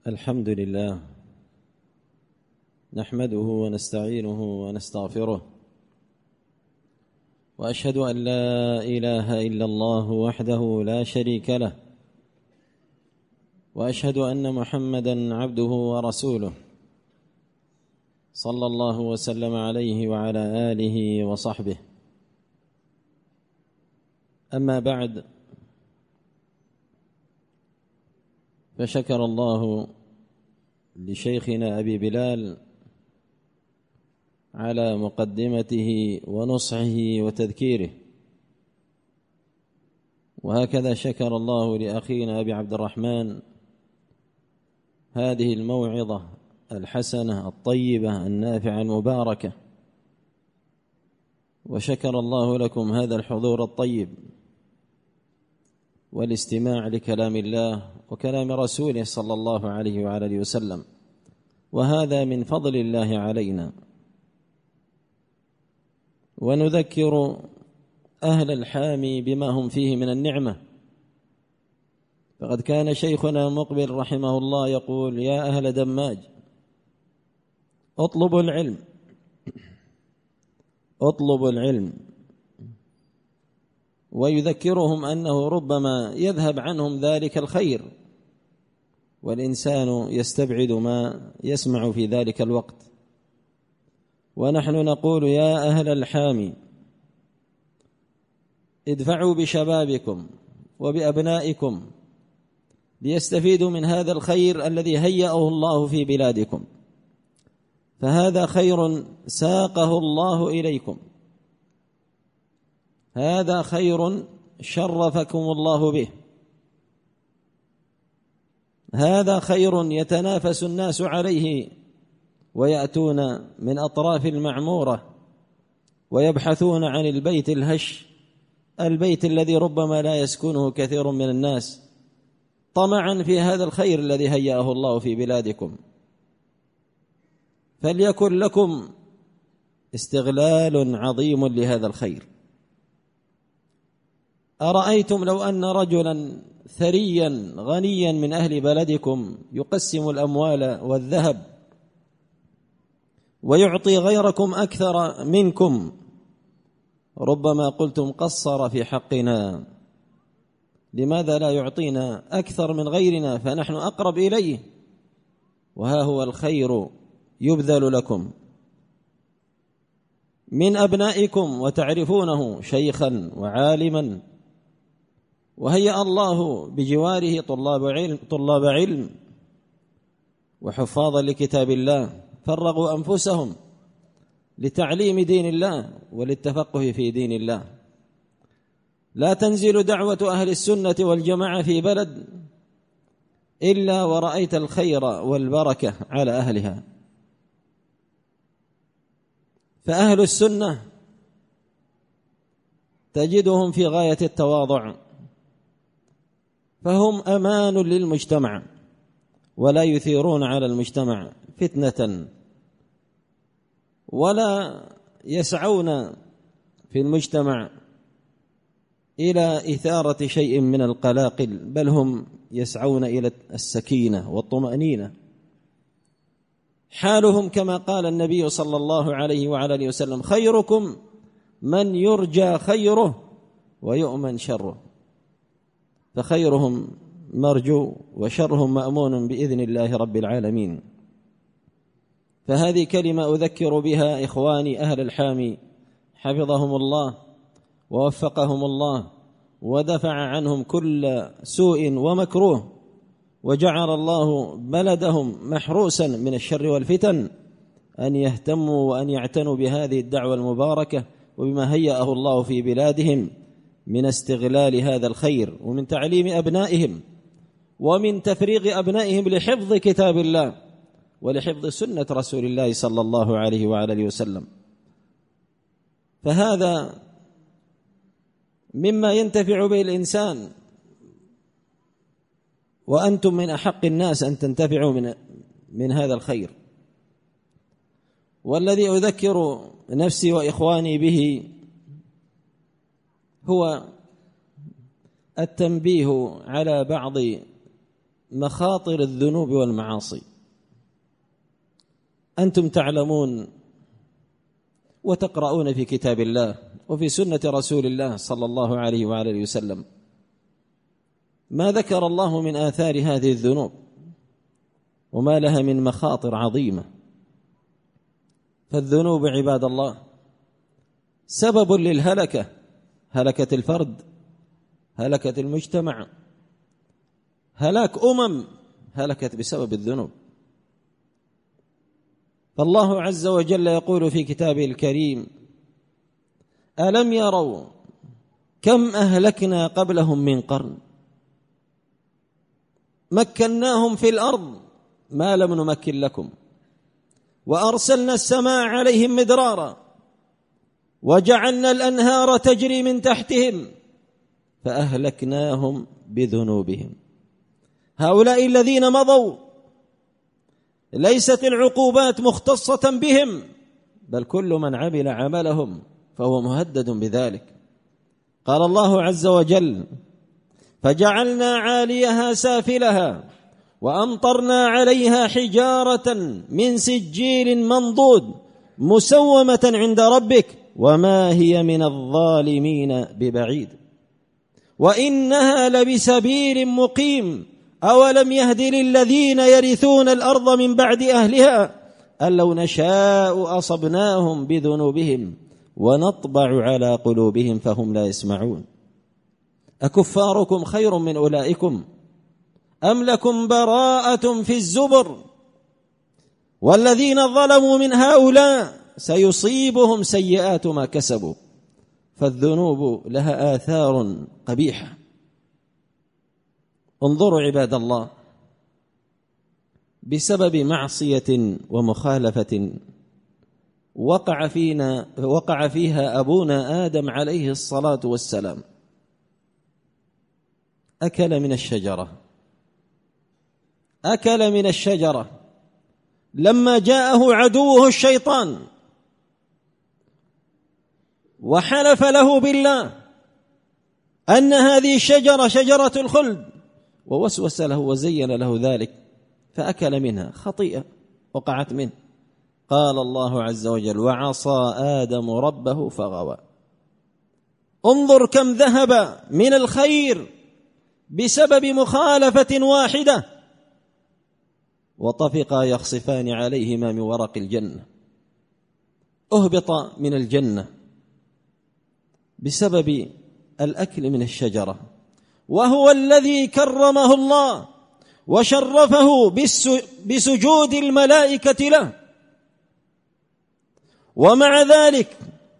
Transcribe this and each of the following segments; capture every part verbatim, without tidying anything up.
الحمد لله نحمده ونستعينه ونستغفره، وأشهد أن لا إله إلا الله وحده لا شريك له، وأشهد أن محمدًا عبده ورسوله صلى الله وسلم عليه وعلى آله وصحبه. أما بعد، فشكر الله لشيخنا أبي بلال على مقدمته ونصحه وتذكيره، وهكذا شكر الله لأخينا أبي عبد الرحمن هذه الموعظة الحسنة الطيبة النافعة المباركة، وشكر الله لكم هذا الحضور الطيب والاستماع لكلام الله وكلام رسوله صلى الله عليه وعلى آله وسلم، وهذا من فضل الله علينا. ونذكر أهل الحامي بما هم فيه من النعمة، فقد كان شيخنا مقبل رحمه الله يقول: يا أهل دماج اطلبوا العلم اطلبوا العلم، ويذكرهم أنه ربما يذهب عنهم ذلك الخير، والإنسان يستبعد ما يسمع في ذلك الوقت. ونحن نقول: يا أهل الحامي ادفعوا بشبابكم وبأبنائكم ليستفيدوا من هذا الخير الذي هيأه الله في بلادكم، فهذا خير ساقه الله إليكم، هذا خير شرفكم الله به، هذا خير يتنافس الناس عليه ويأتون من أطراف المعمورة ويبحثون عن البيت الهش، البيت الذي ربما لا يسكنه كثير من الناس، طمعا في هذا الخير الذي هيأه الله في بلادكم. فليكن لكم استغلال عظيم لهذا الخير. أرأيتم لو أن رجلا ثريا غنيا من أهل بلدكم يقسم الأموال والذهب ويعطي غيركم أكثر منكم، ربما قلتم قصر في حقنا، لماذا لا يعطينا أكثر من غيرنا فنحن أقرب إليه، وها هو الخير يبذل لكم من أبنائكم وتعرفونه شيخا وعالما، وهيأ الله بجواره طلاب علم, طلاب علم وحفاظا لكتاب الله فرغوا أنفسهم لتعليم دين الله وللتفقه في دين الله. لا تنزل دعوة أهل السنة والجماعة في بلد إلا ورأيت الخير والبركة على أهلها. فأهل السنة تجدهم في غاية التواضع، فهم أمان للمجتمع ولا يثيرون على المجتمع فتنة، ولا يسعون في المجتمع إلى إثارة شيء من القلاقل، بل هم يسعون إلى السكينة والطمأنينة. حالهم كما قال النبي صلى الله عليه وعلى آله وسلم: خيركم من يرجى خيره ويؤمن شره، فخيرهم مرجو وشرهم مأمون بإذن الله رب العالمين. فهذه كلمة أذكر بها إخواني أهل الحامي حفظهم الله ووفقهم الله ودفع عنهم كل سوء ومكروه، وجعل الله بلدهم محروسا من الشر والفتن، أن يهتموا وأن يعتنوا بهذه الدعوة المباركة وبما هيأه الله في بلادهم من استغلال هذا الخير، ومن تعليم أبنائهم ومن تفريغ أبنائهم لحفظ كتاب الله ولحفظ سنة رسول الله صلى الله عليه وعلى آله وسلم. فهذا مما ينتفع به الإنسان، وأنتم من أحق الناس أن تنتفعوا من, من هذا الخير. والذي أذكر نفسي وإخواني به هو التنبيه على بعض مخاطر الذنوب والمعاصي. أنتم تعلمون وتقرؤون في كتاب الله وفي سنة رسول الله صلى الله عليه وعلى وسلم ما ذكر الله من آثار هذه الذنوب وما لها من مخاطر عظيمة. فالذنوب عباد الله سبب للهلكة، هلكة الفرد، هلكة المجتمع، هلاك أمم هلكت بسبب الذنوب. فالله عز وجل يقول في كتابه الكريم: ألم يروا كم أهلكنا قبلهم من قرن مكناهم في الأرض ما لم نمكن لكم وأرسلنا السماء عليهم مدرارا وجعلنا الأنهار تجري من تحتهم فأهلكناهم بذنوبهم. هؤلاء الذين مضوا ليست العقوبات مختصة بهم، بل كل من عمل عملهم فهو مهدد بذلك. قال الله عز وجل: فجعلنا عاليها سافلها وأمطرنا عليها حجارة من سجيل منضود مسومة عند ربك وما هي من الظالمين ببعيد وإنها لبسبيل مقيم أولم يهد للذين يرثون الأرض من بعد أهلها أن لو نشاء أصبناهم بذنوبهم ونطبع على قلوبهم فهم لا يسمعون. أكفاركم خير من أولئكم أم لكم براءة في الزبر والذين ظلموا من هؤلاء سيصيبهم سيئات ما كسبوا. فالذنوب لها آثار قبيحة. انظروا عباد الله، بسبب معصية ومخالفة وقع فينا وقع فيها أبونا آدم عليه الصلاة والسلام. أكل من الشجرة أكل من الشجرة لما جاءه عدوه الشيطان وحلف له بالله أن هذه الشجرة شجرة الخلد ووسوس له وزين له ذلك فأكل منها، خطيئة وقعت منه. قال الله عز وجل: وعصى آدم ربه فغوى. انظر كم ذهب من الخير بسبب مخالفة واحدة، وطفقا يخصفان عليهما من ورق الجنة. أهبط من الجنة بسبب الأكل من الشجرة، وهو الذي كرمه الله وشرفه بسجود الملائكة له، ومع ذلك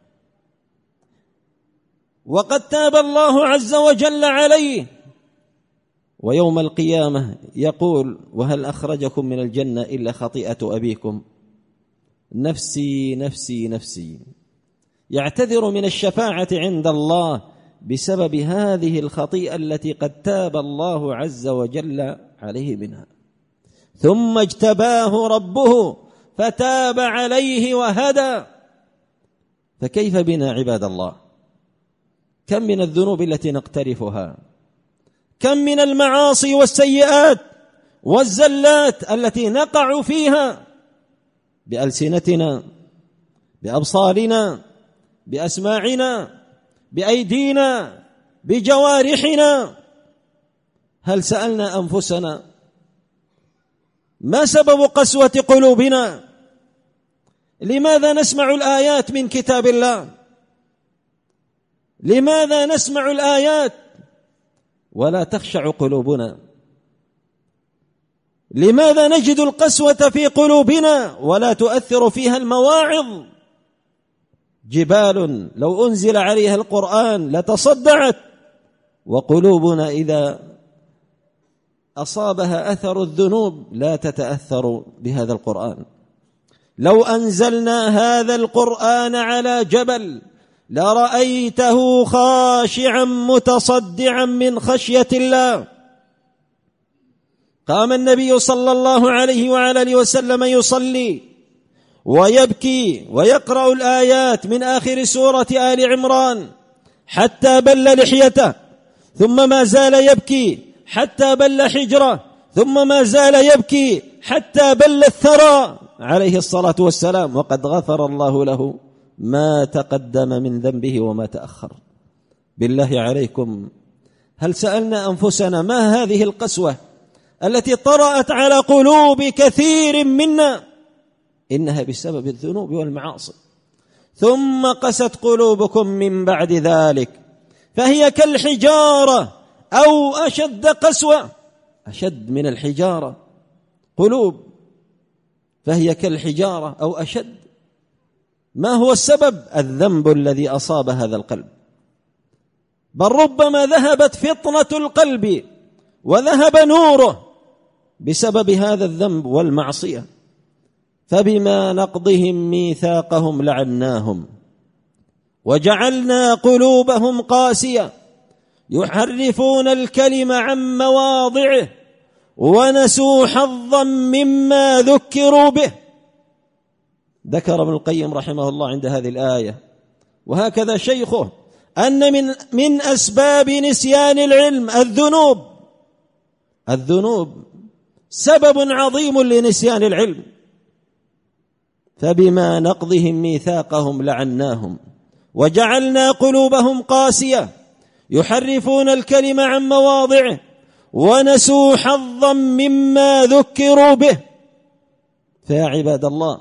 وقد تاب الله عز وجل عليه، ويوم القيامة يقول: وهل أخرجكم من الجنة إلا خطيئة أبيكم نفسي نفسي نفسي. يعتذر من الشفاعة عند الله بسبب هذه الخطيئة التي قد تاب الله عز وجل عليه منها. ثم اجتباه ربه فتاب عليه وهدى. فكيف بنا عباد الله؟ كم من الذنوب التي نقترفها، كم من المعاصي والسيئات والزلات التي نقع فيها بألسنتنا، بأبصارنا، بأسماعنا، بأيدينا، بجوارحنا. هل سألنا أنفسنا ما سبب قسوة قلوبنا؟ لماذا نسمع الآيات من كتاب الله؟ لماذا نسمع الآيات ولا تخشع قلوبنا؟ لماذا نجد القسوة في قلوبنا ولا تؤثر فيها المواعظ؟ جبال لو أنزل عليها القرآن لتصدعت، وقلوبنا إذا أصابها أثر الذنوب لا تتأثر بهذا القرآن. لو أنزلنا هذا القرآن على جبل لرأيته خاشعا متصدعا من خشية الله. قام النبي صلى الله عليه وعلى آله وسلم يصلي ويبكي ويقرأ الآيات من آخر سورة آل عمران حتى بل لحيته، ثم ما زال يبكي حتى بل حجره، ثم ما زال يبكي حتى بل الثرى عليه الصلاة والسلام، وقد غفر الله له ما تقدم من ذنبه وما تأخر. بالله عليكم، هل سألنا أنفسنا ما هذه القسوة التي طرأت على قلوب كثير منا؟ إنها بسبب الذنوب والمعاصي. ثم قست قلوبكم من بعد ذلك فهي كالحجارة أو أشد قسوة، أشد من الحجارة قلوب، فهي كالحجارة أو أشد. ما هو السبب؟ الذنب الذي أصاب هذا القلب. بل ربما ذهبت فطنة القلب وذهب نوره بسبب هذا الذنب والمعصية. فبما نقضهم ميثاقهم لعناهم وجعلنا قلوبهم قاسية يحرفون الكلم عن مواضعه ونسوا حظا مما ذكروا به. ذكر ابن القيم رحمه الله عند هذه الآية وهكذا شيخه أن من من أسباب نسيان العلم الذنوب. الذنوب سبب عظيم لنسيان العلم. فبما نقضهم ميثاقهم لعناهم وجعلنا قلوبهم قاسية يحرفون الكلم عن مواضعه ونسوا حظا مما ذكروا به. فيا عباد الله،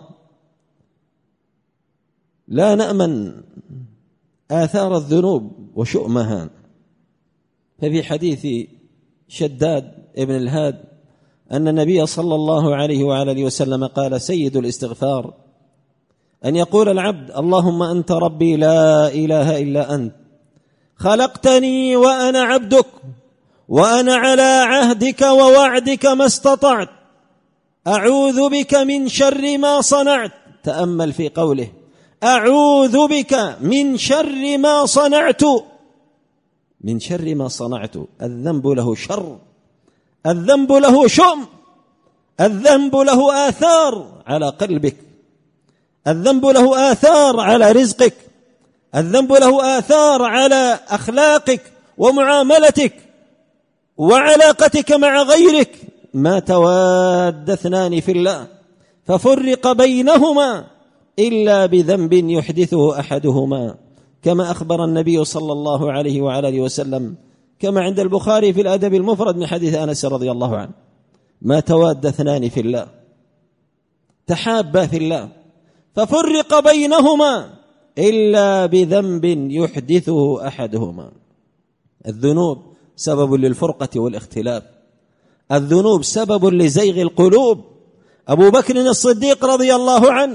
لا نأمن آثار الذنوب وشؤمها. ففي حديث شداد ابن الهاد أن النبي صلى الله عليه وعلى آله وسلم قال: سيد الاستغفار أن يقول العبد: اللهم أنت ربي لا إله إلا أنت، خلقتني وأنا عبدك، وأنا على عهدك ووعدك ما استطعت، أعوذ بك من شر ما صنعت. تأمل في قوله: أعوذ بك من شر ما صنعت. من شر ما صنعت. الذنب له شر، الذنب له شؤم، الذنب له آثار على قلبك، الذنب له آثار على رزقك، الذنب له آثار على أخلاقك ومعاملتك وعلاقتك مع غيرك. ما تواد اثنان في الله ففرق بينهما إلا بذنب يحدثه أحدهما، كما أخبر النبي صلى الله عليه وعلى آله وسلم كما عند البخاري في الأدب المفرد من حديث أنس رضي الله عنه: ما تواد اثنان في الله تحابا في الله ففرق بينهما إلا بذنب يحدثه أحدهما. الذنوب سبب للفرقة والاختلاف، الذنوب سبب لزيغ القلوب. أبو بكر الصديق رضي الله عنه،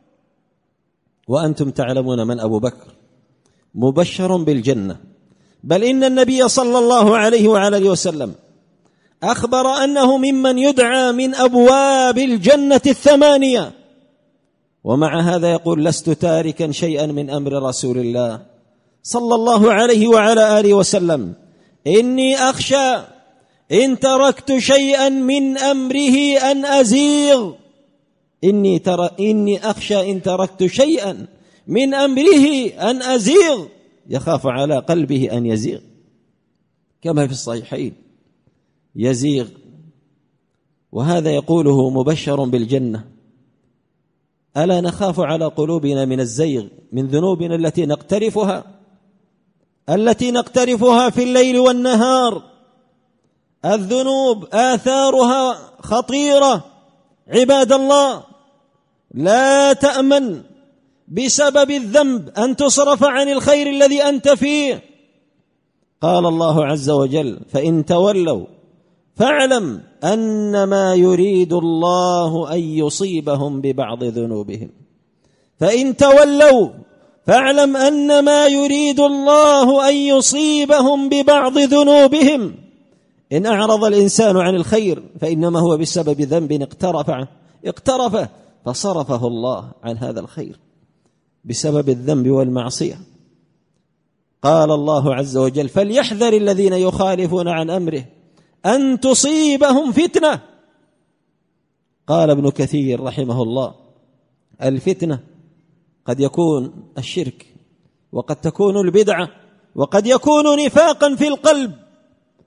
وأنتم تعلمون من أبو بكر، مبشر بالجنة، بل إن النبي صلى الله عليه وعلى آله وسلم أخبر أنه ممن يدعى من أبواب الجنة الثمانية. ومع هذا يقول: لست تاركا شيئا من أمر رسول الله صلى الله عليه وعلى آله وسلم، إني أخشى إن تركت شيئا من أمره أن أزيغ. إني, تر... إني أخشى إن تركت شيئا من أمره أن أزيغ، يخاف على قلبه أن يزيغ، كما في الصحيحين يزيغ، وهذا يقوله مبشر بالجنة. ألا نخاف على قلوبنا من الزيغ، من ذنوبنا التي نقترفها التي نقترفها في الليل والنهار. الذنوب آثارها خطيرة عباد الله، لا تأمن بسبب الذنب أن تصرف عن الخير الذي أنت فيه. قال الله عز وجل: فإن تولوا فاعلم أنما يريد الله أن يصيبهم ببعض ذنوبهم. فإن تولوا فاعلم أنما يريد الله أن يصيبهم ببعض ذنوبهم. إن أعرض الإنسان عن الخير فإنما هو بسبب ذنب اقترفه اقترفه فصرفه الله عن هذا الخير بسبب الذنب والمعصية. قال الله عز وجل: فليحذر الذين يخالفون عن أمره أن تصيبهم فتنة. قال ابن كثير رحمه الله: الفتنة قد يكون الشرك، وقد تكون البدعة، وقد يكون نفاقا في القلب.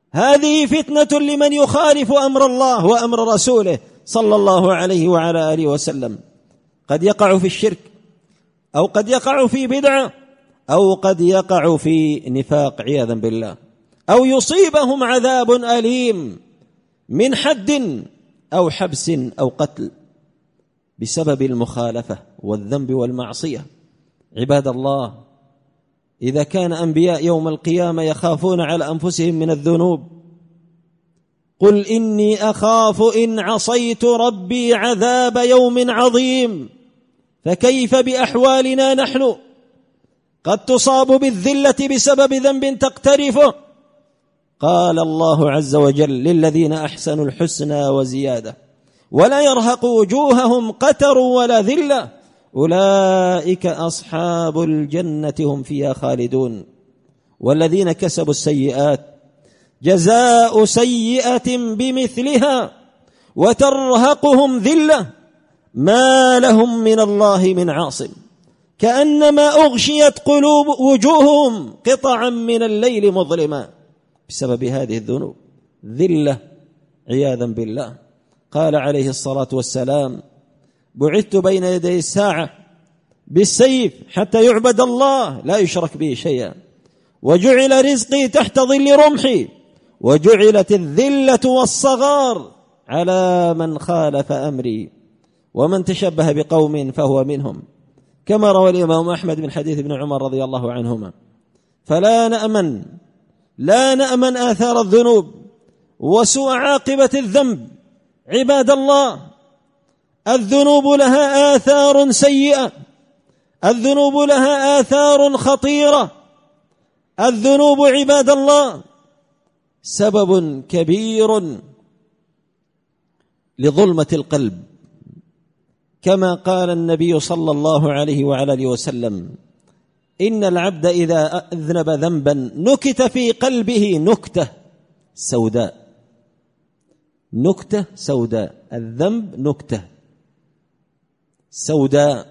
هذه فتنة لمن يخالف أمر الله وأمر رسوله صلى الله عليه وعلى آله وسلم. قد يقع في الشرك، أو قد يقع في بدعة، أو قد يقع في نفاق عياذا بالله، أو يصيبهم عذاب أليم من حد أو حبس أو قتل بسبب المخالفة والذنب والمعصية. عباد الله، إذا كان أنبياء يوم القيامة يخافون على أنفسهم من الذنوب، قل إني أخاف إن عصيت ربي عذاب يوم عظيم، فكيف بأحوالنا نحن؟ قد تصاب بالذلة بسبب ذنب تقترفه. قال الله عز وجل: للذين أحسنوا الحسنى وزيادة ولا يرهق وجوههم قتر ولا ذلة أولئك أصحاب الجنة هم فيها خالدون. والذين كسبوا السيئات جزاء سيئة بمثلها وترهقهم ذلة ما لهم من الله من عاصم كأنما أغشيت قلوب وجوههم قطعا من الليل مظلما بسبب هذه الذنوب، ذلة عياذا بالله. قال عليه الصلاة والسلام: بعثت بين يدي الساعة بالسيف حتى يعبد الله لا يشرك به شيئا، وجعل رزقي تحت ظل رمحي، وجعلت الذلة والصغار على من خالف أمري، ومن تشبه بقوم فهو منهم، كما روى الإمام أحمد من حديث ابن عمر رضي الله عنهما. فلا نأمن لا نأمن آثار الذنوب وسوء عاقبة الذنب. عباد الله، الذنوب لها آثار سيئة، الذنوب لها آثار خطيرة. الذنوب عباد الله سبب كبير لظلمة القلب، كما قال النبي صلى الله عليه وعلى اله وسلم: إن العبد إذا أذنب ذنبا نكت في قلبه نكتة سوداء. نكتة سوداء، الذنب نكتة سوداء،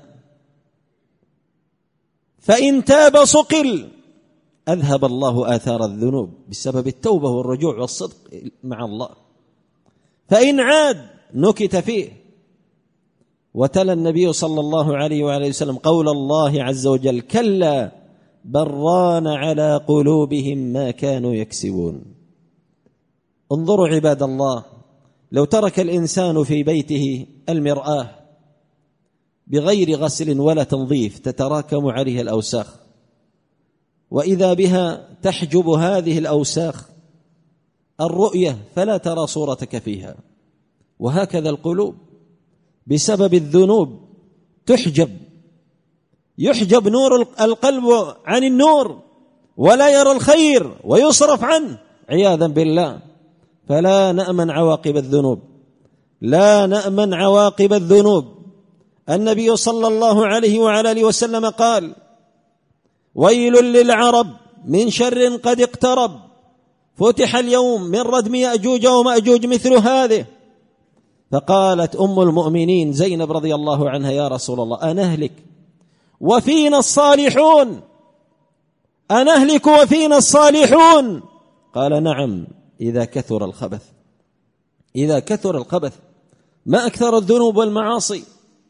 فإن تاب صقل، أذهب الله آثار الذنوب بسبب التوبة والرجوع والصدق مع الله، فإن عاد نكت فيه. وتلا النبي صلى الله عليه وآله وسلم قول الله عز وجل: كلا بل ران على قلوبهم ما كانوا يكسبون. انظروا عباد الله، لو ترك الإنسان في بيته المرآة بغير غسل ولا تنظيف تتراكم عليه الأوساخ، وإذا بها تحجب هذه الأوساخ الرؤية فلا ترى صورتك فيها. وهكذا القلوب بسبب الذنوب تحجب، يحجب نور القلب عن النور ولا يرى الخير ويصرف عنه عياذا بالله. فلا نأمن عواقب الذنوب، لا نأمن عواقب الذنوب. النبي صلى الله عليه وعلى اله وسلم قال: ويل للعرب من شر قد اقترب، فتح اليوم من ردم يأجوج ومأجوج مثل هذه. فقالت أم المؤمنين زينب رضي الله عنها: يا رسول الله، أنهلك وفينا الصالحون، أنهلك وفينا الصالحون؟ قال: نعم، إذا كثر الخبث. إذا كثر الخبث ما أكثر الذنوب والمعاصي،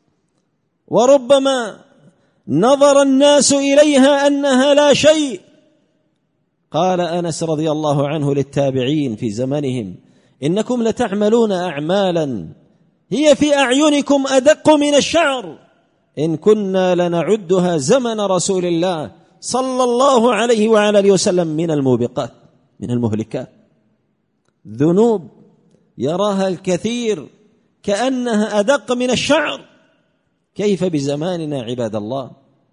وربما نظر الناس إليها أنها لا شيء. قال أنس رضي الله عنه للتابعين في زمنهم: إنكم لتعملون أعمالا هي في أعينكم أدق من الشعر، إن كنا لنعدها زمن رسول الله صلى الله عليه وعلى اله وسلم من الموبقات، من المهلكات. ذنوب يراها الكثير كأنها أدق من الشعر. كيف بزماننا عباد الله؟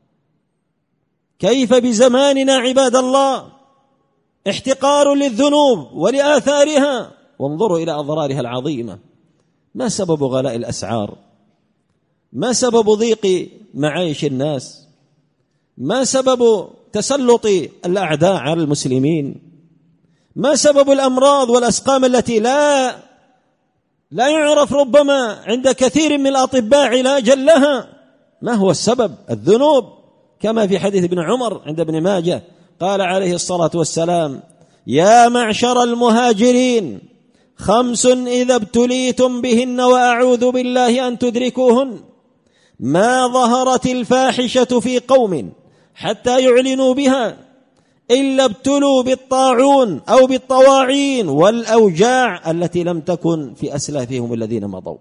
كيف بزماننا عباد الله؟ احتقار للذنوب ولآثارها. وانظروا إلى أضرارها العظيمة. ما سبب غلاء الأسعار؟ ما سبب ضيق معايش الناس؟ ما سبب تسلط الأعداء على المسلمين؟ ما سبب الأمراض والأسقام التي لا لا يعرف ربما عند كثير من الأطباء علاجا لها؟ ما هو السبب؟ الذنوب، كما في حديث ابن عمر عند ابن ماجه قال عليه الصلاة والسلام: يا معشر المهاجرين خمس إذا ابتليتم بهن وأعوذ بالله أن تدركوهن: ما ظهرت الفاحشة في قوم حتى يعلنوا بها إلا ابتلوا بالطاعون أو بالطواعين والأوجاع التي لم تكن في أسلافهم الذين مضوا.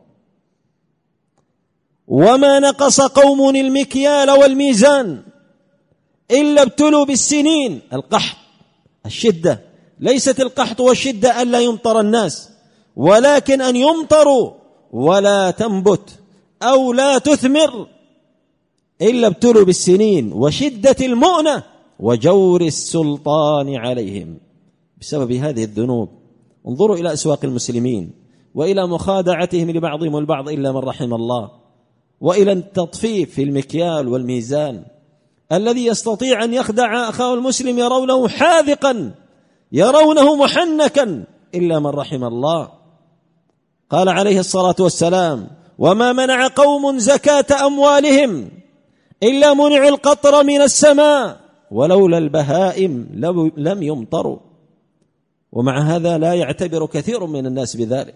وما نقص قوم المكيال والميزان إلا ابتلوا بالسنين، القحط، الشدة. ليست القحط والشدة ألا يمطر الناس، ولكن أن يمطروا ولا تنبت أو لا تثمر إلا ابتلوا بالسنين وشدة المؤنة وجور السلطان عليهم بسبب هذه الذنوب. انظروا إلى أسواق المسلمين وإلى مخادعتهم لبعضهم البعض إلا من رحم الله، وإلى التطفيف في المكيال والميزان. الذي يستطيع أن يخدع أخاه المسلم يرونه حاذقا، يرونه محنكا، إلا من رحم الله. قال عليه الصلاة والسلام: وما منع قوم زكاة أموالهم إلا منعوا القطر من السماء ولولا البهائم لم يمطروا. ومع هذا لا يعتبر كثير من الناس بذلك.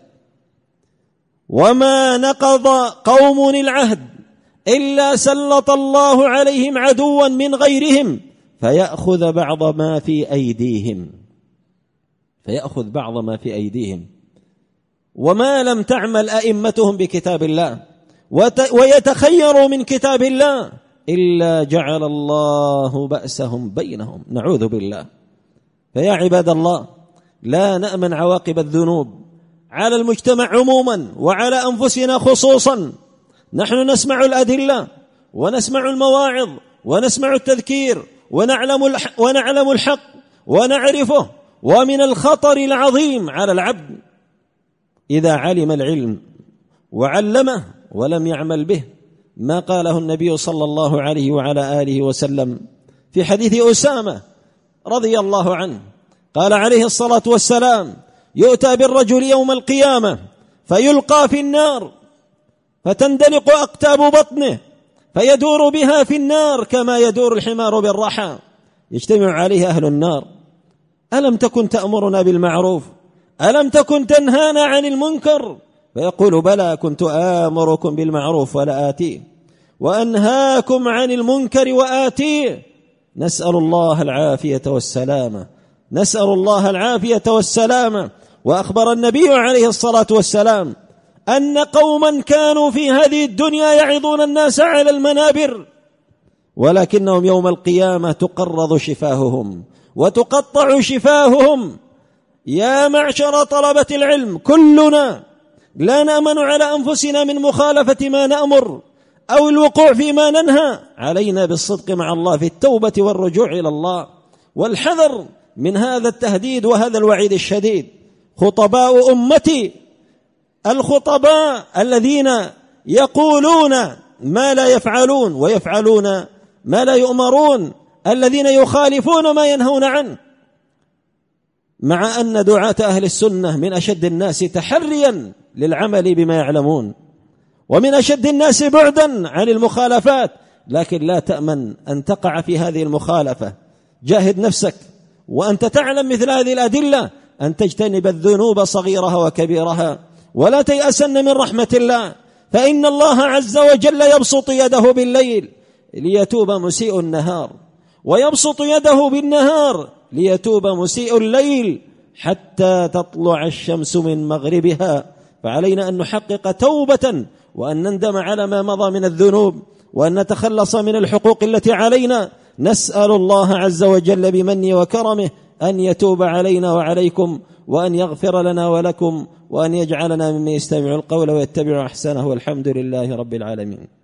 وما نقض قوم العهد إلا سلط الله عليهم عدوا من غيرهم فيأخذ بعض ما في أيديهم فيأخذ بعض ما في أيديهم وما لم تعمل أئمتهم بكتاب الله ويتخيروا من كتاب الله إلا جعل الله بأسهم بينهم، نعوذ بالله. فيا عباد الله، لا نأمن عواقب الذنوب على المجتمع عموما وعلى أنفسنا خصوصا. نحن نسمع الأدلة ونسمع المواعظ ونسمع التذكير ونعلم ونعلم الحق ونعرفه، ومن الخطر العظيم على العبد إذا علم العلم وعلمه ولم يعمل به، ما قاله النبي صلى الله عليه وعلى آله وسلم في حديث أسامة رضي الله عنه. قال عليه الصلاة والسلام: يؤتى بالرجل يوم القيامة فيلقى في النار فتندلق أقتاب بطنه فيدور بها في النار كما يدور الحمار بالرحى، يجتمع عليه أهل النار: ألم تكن تأمرنا بالمعروف؟ ألم تكن تنهانا عن المنكر؟ فيقول: بلى، كنت آمركم بالمعروف ولا آتيه وأنهاكم عن المنكر وآتيه. نسأل الله العافية والسلامة، نسأل الله العافية والسلامة. وأخبر النبي عليه الصلاة والسلام أن قوما كانوا في هذه الدنيا يعظون الناس على المنابر، ولكنهم يوم القيامة تقرض شفاههم وتقطع شفاههم. يا معشر طلبة العلم، كلنا لا نأمن على أنفسنا من مخالفة ما نأمر أو الوقوع فيما ننهى. علينا بالصدق مع الله في التوبة والرجوع إلى الله والحذر من هذا التهديد وهذا الوعيد الشديد. خطباء أمتي، الخطباء الذين يقولون ما لا يفعلون ويفعلون ما لا يؤمرون، الذين يخالفون ما ينهون عنه، مع أن دعاة أهل السنة من أشد الناس تحريا للعمل بما يعلمون ومن أشد الناس بعدا عن المخالفات، لكن لا تأمن أن تقع في هذه المخالفة. جاهد نفسك وأنت تعلم مثل هذه الأدلة أن تجتنب الذنوب صغيرها وكبيرها، ولا تيأسن من رحمة الله، فإن الله عز وجل يبسط يده بالليل ليتوب مسيء النهار، ويبسط يده بالنهار ليتوب مسيء الليل حتى تطلع الشمس من مغربها. فعلينا أن نحقق توبة وأن نندم على ما مضى من الذنوب وأن نتخلص من الحقوق التي علينا. نسأل الله عز وجل بمنه وكرمه أن يتوب علينا وعليكم، وأن يغفر لنا ولكم، وأن يجعلنا ممن يستمع القول ويتبع أحسنه، والحمد لله رب العالمين.